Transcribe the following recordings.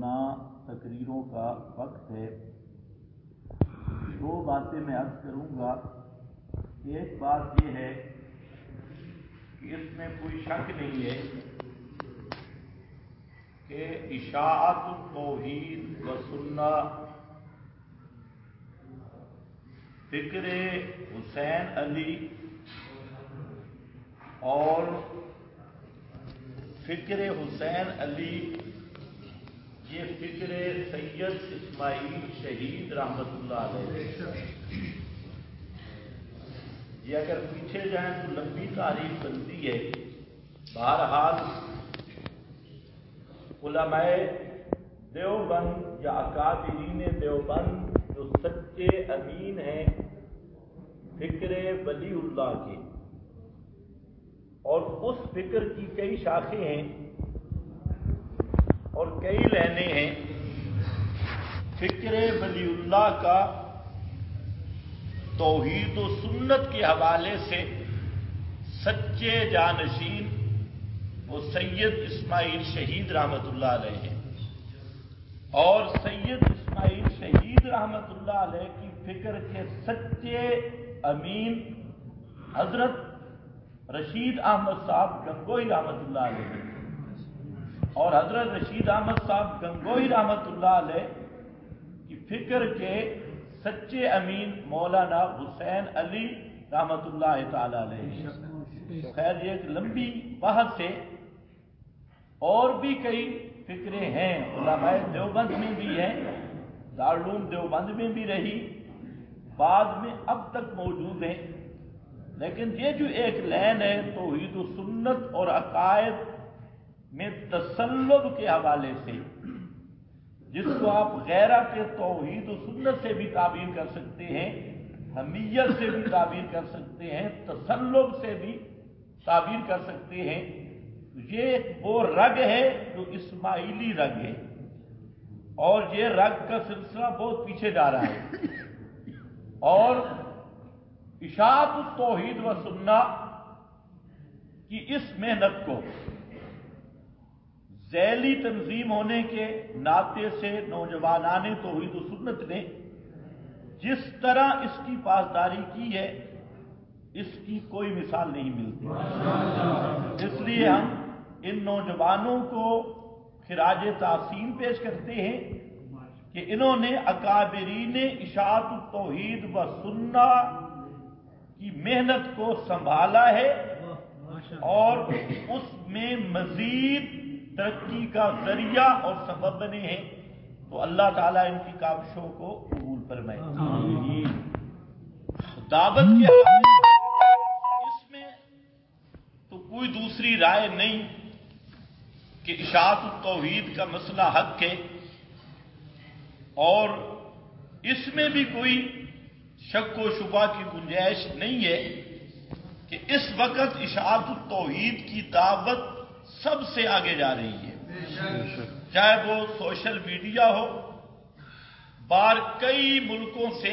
مولانا تقریروں کا وقت ہے. دو باتیں میں عرض کروں گا. ایک بات یہ ہے کہ اس میں کوئی شک نہیں ہے کہ اشاعت التوحید و سنہ فکر حسین علی اور فکر حسین علی یہ فکر سید اسماعیل شہید رحمت اللہ علیہ. یہ اگر پیچھے جائیں تو لمبی تاریخ بنتی ہے. بہرحال علماء دیوبند یا اکابرین دیوبند جو سچے امین ہیں فکر ولی اللہ کے، اور اس فکر کی کئی شاخیں ہیں اور کئی لائنیں ہیں. فکر ولی اللہ کا توحید و سنت کے حوالے سے سچے جانشین وہ سید اسماعیل شہید رحمت اللہ علیہ ہیں، اور سید اسماعیل شہید رحمت اللہ علیہ کی فکر کے سچے امین حضرت رشید احمد صاحب گنگوہی رحمت اللہ علیہ ہیں، اور حضرت رشید احمد صاحب گنگوہی رحمت اللہ علیہ کی فکر کے سچے امین مولانا حسین علی رحمت اللہ تعالی علیہ. خیر یہ ایک لمبی بحث ہے، اور بھی کئی فکریں ہیں علماء دیوبند میں بھی ہیں، دارالعلوم دیوبند میں بھی رہی، بعد میں اب تک موجود ہیں. لیکن یہ جو ایک لین ہے توحید و سنت اور عقائد میں تسلب کے حوالے سے، جس کو آپ غیرت توحید و سنت سے بھی تعبیر کر سکتے ہیں، حمیت سے بھی تعبیر کر سکتے ہیں، تسلب سے بھی تعبیر کر سکتے ہیں. یہ وہ رگ ہے جو اسماعیلی رگ ہے، اور یہ رگ کا سلسلہ بہت پیچھے جا رہا ہے. اور اشاعت التوحید و سنہ کی اس محنت کو ذیلی تنظیم ہونے کے ناطے سے نوجوانان توحید و سنت نے جس طرح اس کی پاسداری کی ہے اس کی کوئی مثال نہیں ملتی. اس لیے ہم ان نوجوانوں کو خراج تحسین پیش کرتے ہیں کہ انہوں نے اکابرین اشاعت التوحید و سنہ کی محنت کو سنبھالا ہے اور اس میں مزید ترقی کا ذریعہ اور سبب بنے ہیں. تو اللہ تعالیٰ ان کی کاوشوں کو قبول فرمائے. دعوت کے اس میں تو کوئی دوسری رائے نہیں کہ اشاعت التوحید کا مسئلہ حق ہے، اور اس میں بھی کوئی شک و شبہ کی گنجائش نہیں ہے کہ اس وقت اشاعت التوحید کی دعوت سب سے آگے جا رہی ہے. چاہے وہ سوشل میڈیا ہو، باہر کئی ملکوں سے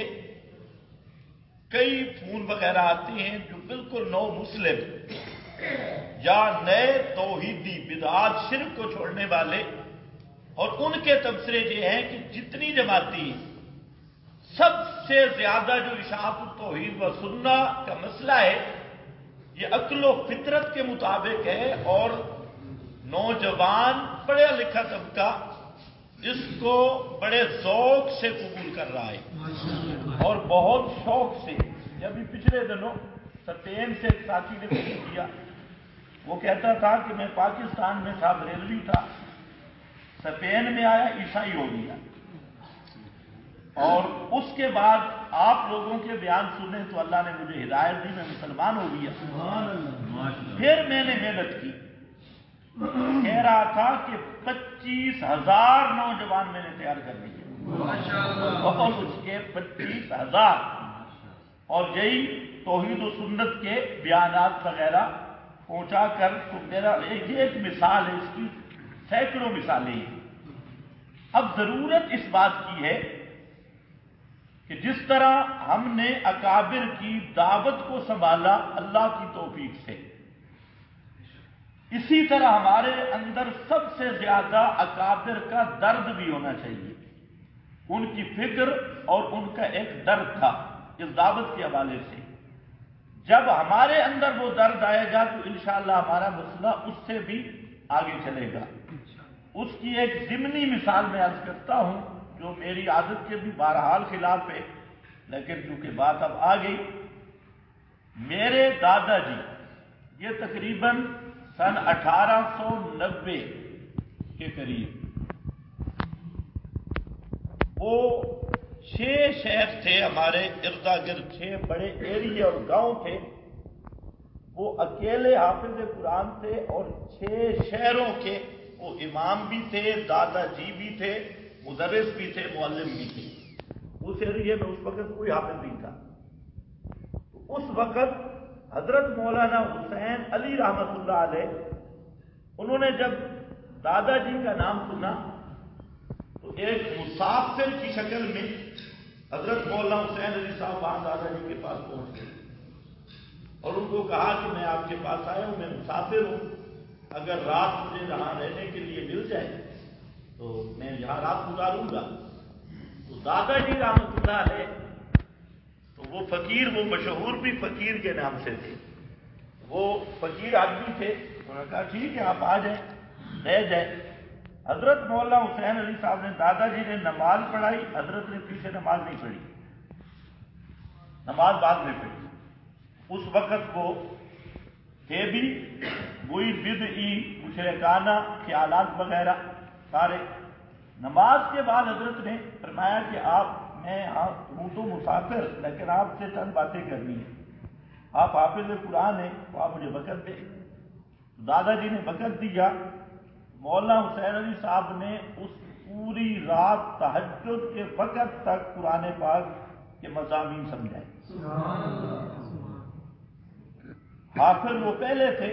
کئی فون وغیرہ آتے ہیں جو بالکل نو مسلم یا نئے توحیدی بدعات شرک کو چھوڑنے والے، اور ان کے تبصرے یہ ہیں کہ جتنی جماعتی سب سے زیادہ جو اشاعت التوحید و سنہ کا مسئلہ ہے یہ عقل و فطرت کے مطابق ہے، اور نوجوان پڑھا لکھا طبقہ اس کو بڑے ذوق سے قبول کر رہا ہے اور بہت شوق سے. ابھی پچھلے دنوں سپین سے ایک ساتھی نے فون کیا، وہ کہتا تھا کہ میں پاکستان میں تھا، بریلوی تھا، سپین میں آیا عیسائی ہو گیا، اور اس کے بعد آپ لوگوں کے بیان سنے تو اللہ نے مجھے ہدایت دی، میں مسلمان ہو گیا. پھر میں نے محنت کی، کہہ رہا تھا کہ 25,000 نوجوان میں نے تیار کر لیے، اور اس کے 25,000، اور یہی توحید و سنت کے بیانات وغیرہ پہنچا کر. تو میرا یہ ایک مثال ہے، اس کی سینکڑوں مثالیں ہیں. اب ضرورت اس بات کی ہے کہ جس طرح ہم نے اکابر کی دعوت کو سنبھالا اللہ کی توفیق سے، اسی طرح ہمارے اندر سب سے زیادہ اکابر کا درد بھی ہونا چاہیے، ان کی فکر اور ان کا ایک درد تھا اس دعوت کے حوالے سے۔ جب ہمارے اندر وہ درد آئے گا تو انشاءاللہ ہمارا مسئلہ اس سے بھی آگے چلے گا۔ اس کی ایک ضمنی مثال میں عرض کرتا ہوں جو میری عادت کے بھی بہرحال خلاف ہے، لیکن چونکہ بات اب آ گئی۔ میرے دادا جی یہ تقریباً سن 1890 کے قریب، وہ 6 شہر تھے ہمارے اردا گرد، 6 بڑے ایریے اور گاؤں تھے، وہ اکیلے حافظ قرآن تھے اور 6 شہروں کے وہ امام بھی تھے، دادا جی بھی تھے، مدرس بھی تھے، معلم بھی تھے۔ اس ایریے میں اس وقت کوئی حافظ نہیں تھا۔ اس وقت حضرت مولانا حسین علی رحمت اللہ علیہ، انہوں نے جب دادا جی کا نام سنا تو ایک مسافر کی شکل میں حضرت مولانا حسین علی صاحب وہاں دادا جی کے پاس پہنچ گئے اور ان کو کہا کہ میں آپ کے پاس آیا ہوں، میں مسافر ہوں، اگر رات مجھے یہاں رہنے کے لیے مل جائے تو میں یہاں رات گزاروں گا۔ تو دادا جی رحمت اللہ علیہ تو وہ فقیر، وہ مشہور بھی فقیر کے نام سے تھے، وہ فقیر آدمی تھے، انہوں نے کہا ٹھیک ہے آپ آ جائیں، رہ جائیں۔ حضرت مولانا حسین علی صاحب نے، دادا جی نے نماز پڑھائی، حضرت نے پیچھے نماز نہیں پڑھی، نماز بعد میں پڑھی۔ اس وقت وہ تھے بھی وہی بدعی مشرکانہ خیالات وغیرہ سارے۔ نماز کے بعد حضرت نے فرمایا کہ میں ہوں تو مسافر، لیکن آپ سے چند باتیں کرنی ہیں، آپ حافظ قرآن ہیں تو آپ مجھے وقت دیں۔ دادا جی نے وقت دیا۔ مولانا حسین علی صاحب نے اس پوری رات تہجد کے وقت تک قرآن پاک کے مضامین سمجھائے۔ حافظ وہ پہلے تھے۔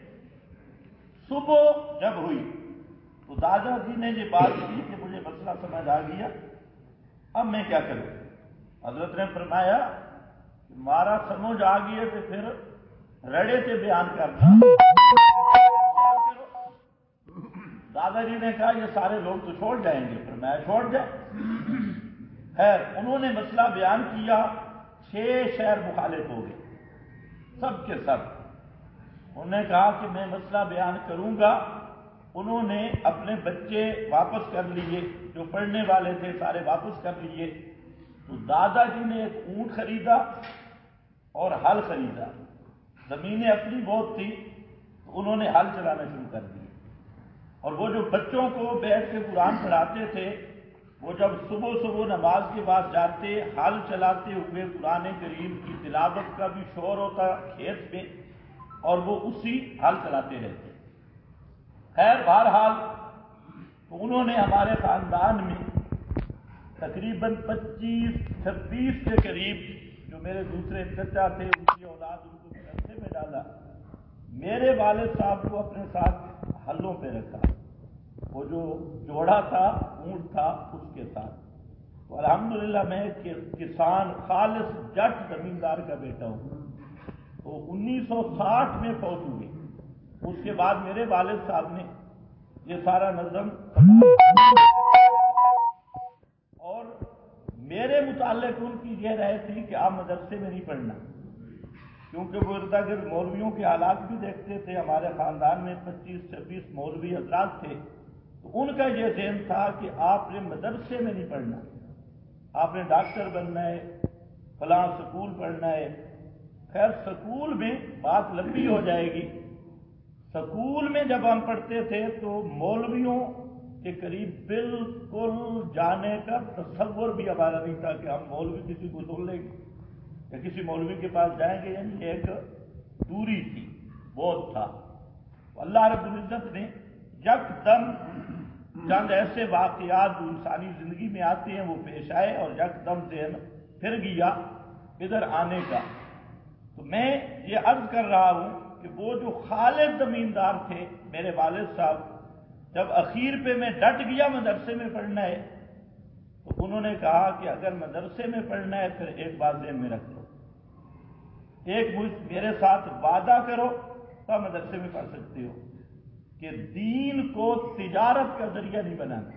صبح جب ہوئی تو دادا جی نے یہ بات کی کہ مجھے مسئلہ سمجھ آ گیا، اب میں کیا کروں؟ حضرت نے فرمایا کہ مارا سمجھ آ گئی تو پھر رڑے سے بیان کرنا، بیان کرو۔ دادا جی نے کہا یہ سارے لوگ تو چھوڑ جائیں گے، فرمایا چھوڑ جائیں۔ خیر انہوں نے مسئلہ بیان کیا، 6 شہر مخالف ہو گئے، سب کے سب۔ انہوں نے کہا کہ میں مسئلہ بیان کروں گا۔ انہوں نے اپنے بچے واپس کر لیے، جو پڑھنے والے تھے سارے واپس کر لیے۔ تو دادا جی نے ایک اونٹ خریدا اور ہل خریدا، زمینیں اپنی بہت تھی تو انہوں نے ہل چلانا شروع کر دیا۔ اور وہ جو بچوں کو بیٹھ کے قرآن پڑھاتے تھے، وہ جب صبح صبح نماز کے بعد جاتے، ہل چلاتے ہوئے قرآن کریم کی تلاوت کا بھی شور ہوتا کھیت میں، اور وہ اسی ہل چلاتے رہتے۔ خیر بہرحال تو انہوں نے ہمارے خاندان میں تقریباً 25-26 کے قریب، جو میرے دوسرے چچا تھے ان کی اولاد، ان کو مدرسے میں ڈالا۔ میرے والد صاحب کو اپنے ساتھ ہلوں پہ رکھا، وہ جو جوڑا تھا اونٹ تھا اس کے ساتھ۔ تو الحمدللہ میں کسان، خالص جٹ زمیندار کا بیٹا ہوں۔ تو 1960 میں فوت ہوئے۔ اس کے بعد میرے والد صاحب نے یہ سارا نظم، اور میرے متعلق ان کی یہ رائے تھی کہ آپ مدرسے میں نہیں پڑھنا، کیونکہ وہ اردا گرد مولویوں کے حالات بھی دیکھتے تھے۔ ہمارے خاندان میں 25-26 مولوی حضرات تھے، تو ان کا یہ ذہن تھا کہ آپ نے مدرسے میں نہیں پڑھنا، آپ نے ڈاکٹر بننا ہے، فلاں سکول پڑھنا ہے۔ خیر سکول میں بات لمبی ہو جائے گی۔ سکول میں جب ہم پڑھتے تھے تو مولویوں کے قریب بالکل جانے کا تصور بھی ہمارا نہیں تھا کہ ہم مولوی کسی کو سن لیں گے یا کسی مولوی کے پاس جائیں گے، یعنی ایک دوری تھی، بہت تھا۔ اللہ رب العزت نے یکدم چند ایسے واقعات جو انسانی زندگی میں آتے ہیں وہ پیش آئے، اور یکدم ذہن پھر گیا ادھر آنے کا۔ تو میں یہ عرض کر رہا ہوں کہ وہ جو خالص زمیندار تھے میرے والد صاحب، جب اخیر پہ میں ڈٹ گیا مدرسے میں پڑھنا ہے، تو انہوں نے کہا کہ اگر مدرسے میں پڑھنا ہے پھر ایک بات ذہن میں رکھ لو، ایک میرے ساتھ وعدہ کرو تب مدرسے میں پڑھ سکتے ہو، کہ دین کو تجارت کا ذریعہ نہیں بنانا.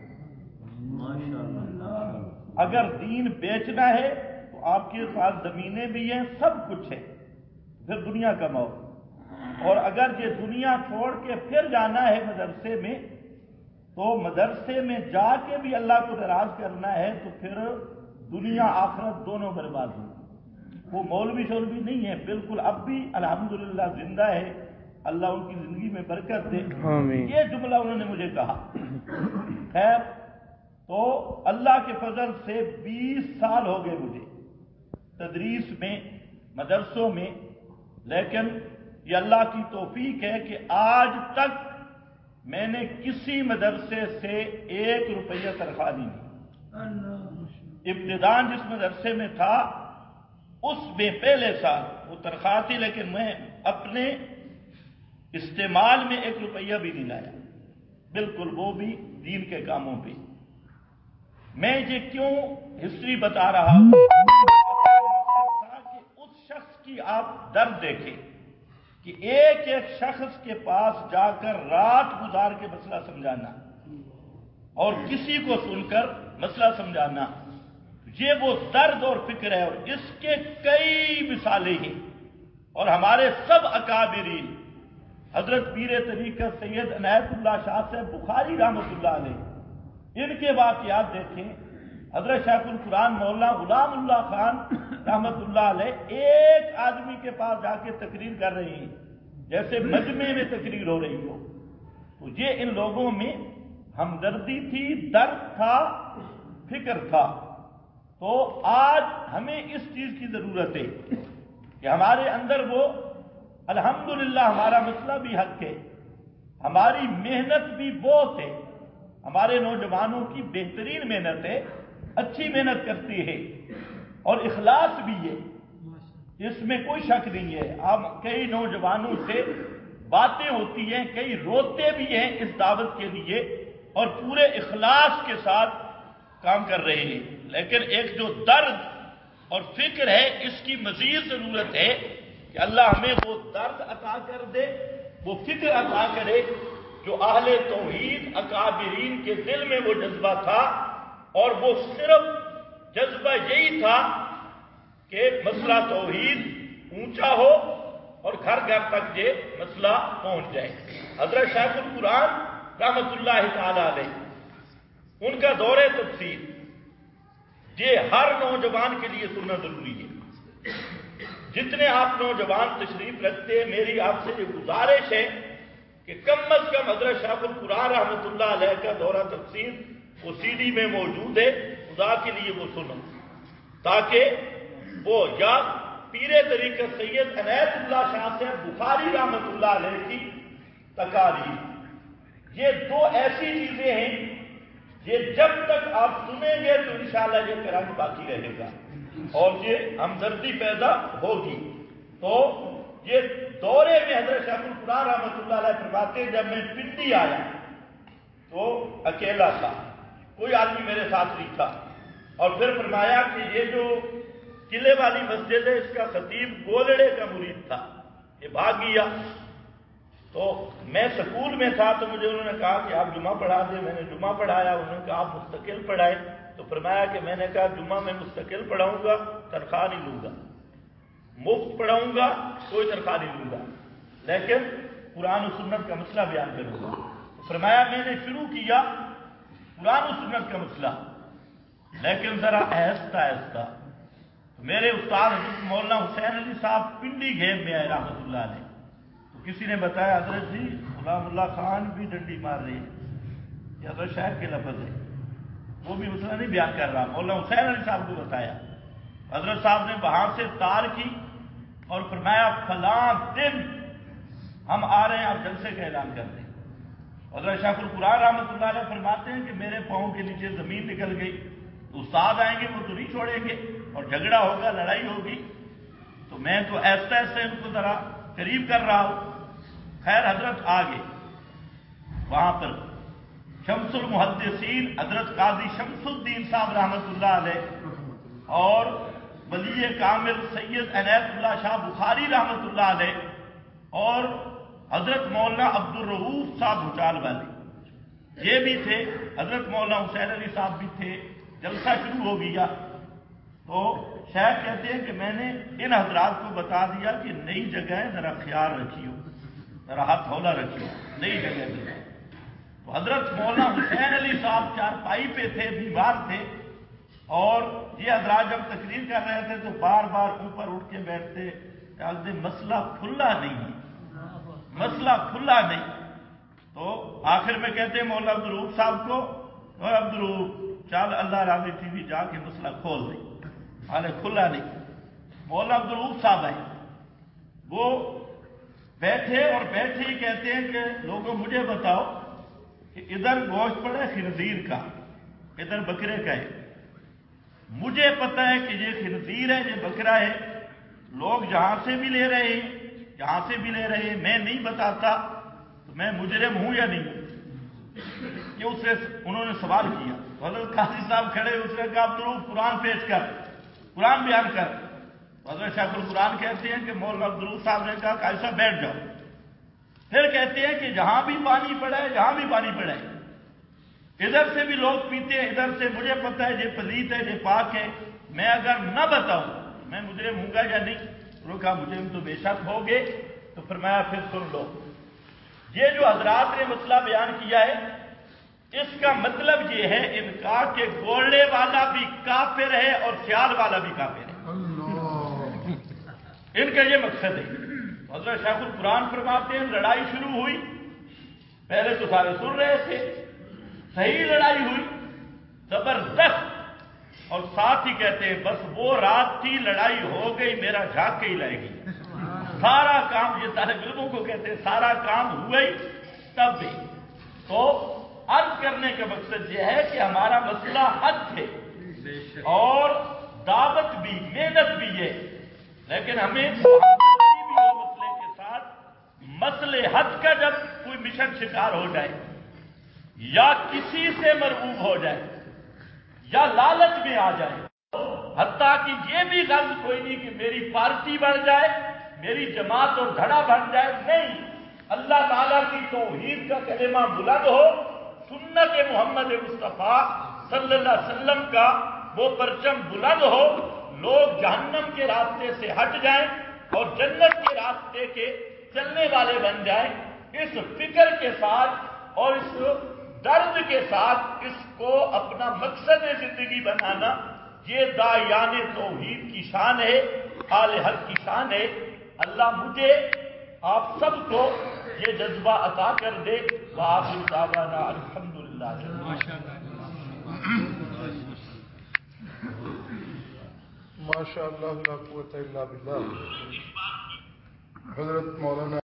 اگر دین بیچنا ہے تو آپ کے پاس زمینیں بھی ہیں، سب کچھ ہے، پھر دنیا کماؤ. اور اگر یہ دنیا چھوڑ کے پھر جانا ہے مدرسے میں، تو مدرسے میں جا کے بھی اللہ کو ناراض کرنا ہے تو پھر دنیا آخرت دونوں برباد ہوں. وہ مولوی شولوی نہیں ہے، بالکل اب بھی الحمدللہ زندہ ہے، اللہ ان کی زندگی میں برکت دے. یہ جملہ انہوں نے مجھے کہا. خیر، تو اللہ کے فضل سے 20 سال ہو گئے مجھے تدریس میں، مدرسوں میں، لیکن یہ اللہ کی توفیق ہے کہ آج تک میں نے کسی مدرسے سے 1 روپیہ تنخواہ نہیں لی. ابتدان جس مدرسے میں تھا اس میں پہلے سال وہ تنخواہ تھی، لیکن میں اپنے استعمال میں 1 روپیہ بھی نہیں لایا، بالکل، وہ بھی دین کے کاموں پہ. میں یہ کیوں ہسٹری بتا رہا ہوں کہ اس شخص کی آپ درد دیکھیں کہ ایک ایک شخص کے پاس جا کر رات گزار کے مسئلہ سمجھانا اور کسی کو سن کر مسئلہ سمجھانا، یہ وہ درد اور فکر ہے. اور اس کے کئی مثالیں ہیں. اور ہمارے سب اکابرین، حضرت پیر طریقت سید عنایت اللہ شاہ صاحب بخاری رحمۃ اللہ علیہ، ان کے واقعات دیکھیں. حضرت شیخ القرآن مولانا غلام اللہ خان رحمۃ اللہ علیہ ایک آدمی کے پاس جا کے تقریر کر رہے ہیں جیسے مجمع میں تقریر ہو رہی ہو. تو یہ ان لوگوں میں ہمدردی تھی، درد تھا، فکر تھا. تو آج ہمیں اس چیز کی ضرورت ہے کہ ہمارے اندر وہ، الحمدللہ ہمارا مسئلہ بھی حق ہے، ہماری محنت بھی بہت ہے، ہمارے نوجوانوں کی بہترین محنت ہے، اچھی محنت کرتی ہے اور اخلاص بھی ہے، اس میں کوئی شک نہیں ہے. اب کئی نوجوانوں سے باتیں ہوتی ہیں، کئی روتے بھی ہیں اس دعوت کے لیے اور پورے اخلاص کے ساتھ کام کر رہے ہیں. لیکن ایک جو درد اور فکر ہے، اس کی مزید ضرورت ہے کہ اللہ ہمیں وہ درد عطا کر دے، وہ فکر عطا کرے جو اہل توحید اکابرین کے دل میں وہ جذبہ تھا. اور وہ صرف جذبہ یہی تھا کہ مسئلہ توحید اونچا ہو اور گھر گھر تک یہ مسئلہ پہنچ جائے. حضرت شیخ القرآن رحمۃ اللہ تعالی علیہ، ان کا دور تفسیر یہ ہر نوجوان کے لیے سننا ضروری ہے. جتنے آپ نوجوان تشریف رکھتے ہیں، میری آپ سے یہ گزارش ہے کہ کم از کم حضرت شیخ القرآن رحمۃ اللہ علیہ کا دورہ تفسیر وہ سی ڈی میں موجود ہے، خدا کے لیے وہ سنو، تاکہ وہ یا پیر طریقت سید عنایت اللہ شاہ سے بخاری رحمۃ اللہ علیہ کی تقاریر، یہ دو ایسی چیزیں ہیں یہ جب تک آپ سنیں گے تو انشاءاللہ یہ کرانہ باقی رہے گا اور یہ ہمدردی پیدا ہوگی. تو یہ دورے میں حضرت شیخ القرآن رحمۃ اللہ علیہ فرماتے ہیں، جب میں پنڈی آیا تو اکیلا تھا، کوئی آدمی میرے ساتھ نہیں تھا. اور پھر فرمایا کہ یہ جو قلعے والی مسجد ہے اس کا خطیب گولڑے کا مرید تھا، یہ بھاگ گیا. تو میں سکول میں تھا تو مجھے انہوں نے کہا کہ آپ جمعہ پڑھا دیں. میں نے جمعہ پڑھایا، انہوں نے کہا آپ مستقل پڑھائیں. تو فرمایا کہ میں نے کہا جمعہ میں مستقل پڑھاؤں گا، تنخواہ نہیں لوں گا، مفت پڑھاؤں گا، کوئی تنخواہ نہیں لوں گا، لیکن قرآن و سنت کا مسئلہ بیان کروں گا. فرمایا میں نے شروع کیا قرآن و سنت کا مسئلہ، لیکن ذرا آہستہ آہستہ. میرے استاد حضرت مولانا حسین علی صاحب پنڈی گھیب میں آئے رحمۃ اللہ علیہ. تو کسی نے بتایا حضرت جی غلام اللہ خان بھی ڈنڈی مار رہے ہیں، یہ حضرت شاہد کے لفظ ہے، وہ بھی مسئلہ نہیں بیان کر رہا. مولانا حسین علی صاحب کو بتایا، حضرت صاحب نے وہاں سے تار کی اور فرمایا فلاں دن ہم آ رہے ہیں، آپ جلسے کا اعلان کر دیں. حضرت شیخ القرآن رحمۃ اللہ علیہ فرماتے ہیں کہ میرے پاؤں کے نیچے زمین نکل گئی. تو استاد آئیں گے وہ تو نہیں چھوڑیں گے اور جھگڑا ہوگا، لڑائی ہوگی. تو میں تو ایسا ایسے ان کو ذرا قریب کر رہا ہوں. خیر حضرت آگے وہاں پر شمس المحدثین حضرت قاضی شمس الدین صاحب رحمۃ اللہ علیہ اور ولی کامل سید عنایت اللہ شاہ بخاری رحمۃ اللہ علیہ اور حضرت مولانا عبدالرؤوف صاحب بھوچال والے یہ بھی تھے، حضرت مولانا حسین علی صاحب بھی تھے. جلسہ شروع ہو گیا تو شیخ کہتے ہیں کہ میں نے ان حضرات کو بتا دیا کہ نئی جگہ ہے، ذرا خیال رکھیو، ذرا ہاتھ ہولا رکھیو، نئی جگہ ہے. تو حضرت مولانا حسین علی صاحب چارپائی پہ تھے، بیمار تھے، اور یہ حضرات جب تقریر کر رہے تھے تو بار بار اوپر اٹھ کے بیٹھتے، مسئلہ کھلا نہیں، مسئلہ کھلا نہیں. تو آخر میں کہتے ہیں مولانا عبدالرؤوف صاحب کو، عبدالرؤوف چل اللہ راضی ٹی وی جا کے مسئلہ کھول دیں، حالے کھلا نہیں. مولانا عبدالرؤوف صاحب آئے، وہ بیٹھے اور بیٹھے ہی کہتے ہیں کہ لوگوں مجھے بتاؤ کہ ادھر گوشت پڑا ہے خنزیر کا، ادھر بکرے کا ہے. مجھے پتا ہے کہ یہ خنزیر ہے، یہ بکرا ہے، لوگ جہاں سے بھی لے رہے ہیں، جہاں سے بھی لے رہے ہیں، میں نہیں بتاتا تو میں مجرم ہوں یا نہیں ہوں؟ یہ اس سے انہوں نے سوال کیا. حضرت قاضی صاحب کھڑے، اس نے کہا عبدالرؤوف قرآن پیش کر، قرآن بیان کر. حضرت شیخ القرآن کہتے ہیں کہ مولانا عبدالرؤوف صاحب نے کہا کہ ایسا بیٹھ جاؤ. پھر کہتے ہیں کہ جہاں بھی پانی پڑا ہے، جہاں بھی پانی پڑا ہے، ادھر سے بھی لوگ پیتے ہیں، ادھر سے مجھے پتا ہے یہ پلیت ہے، یہ پاک ہے، میں اگر نہ بتاؤں میں مجرم ہوں گا یا نہیں؟ انہوں نے کہا مجرم تو بے شک ہوگے. تو فرمایا پھر سن لو، یہ جو حضرات نے مسئلہ بیان کیا ہے اس کا مطلب یہ ہے ان کا کہ گولنے والا بھی کافر ہے اور سیال والا بھی کافر ہے. ان کا یہ مقصد ہے. حضرت شیخ القرآن فرماتے ہیں لڑائی شروع ہوئی، پہلے تو سارے سن رہے تھے، صحیح لڑائی ہوئی زبردست، اور ساتھ ہی کہتے ہیں بس وہ رات تھی لڑائی ہو گئی، میرا جھاگ کے ہی لائے گی. سارا کام، یہ سارے علموں کو کہتے ہیں سارا کام ہوا ہی تب بھی. تو عرض کرنے کا مقصد یہ ہے کہ ہمارا مسئلہ حج ہے اور دعوت بھی، محنت بھی ہے، لیکن ہمیں بھی ہو مسئلے کے ساتھ. مسئلے حج کا جب کوئی مشن شکار ہو جائے یا کسی سے مرعوب ہو جائے یا لالچ میں آ جائے، حتیٰ کہ یہ بھی غرض کوئی نہیں کہ میری پارٹی بڑھ جائے، میری جماعت اور دھڑا بن جائے، نہیں، اللہ تعالیٰ کی توحید کا کلمہ بلند ہو، سنت محمد مصطفیٰ صلی اللہ علیہ وسلم کا وہ پرچم بلند ہو، لوگ جہنم کے راستے سے ہٹ جائیں اور جنت کے راستے کے چلنے والے بن جائیں. اس فکر کے ساتھ اور اس درد کے ساتھ اس کو اپنا مقصد زندگی بنانا، یہ داعیان توحید کی شان ہے، اہل حق کی شان ہے. اللہ مجھے آپ سب کو یہ جذبہ عطا کر دے. وآخر دعوانا الحمدللہ. ماشاء اللہ لا قوت الا باللہ. حضرت مولانا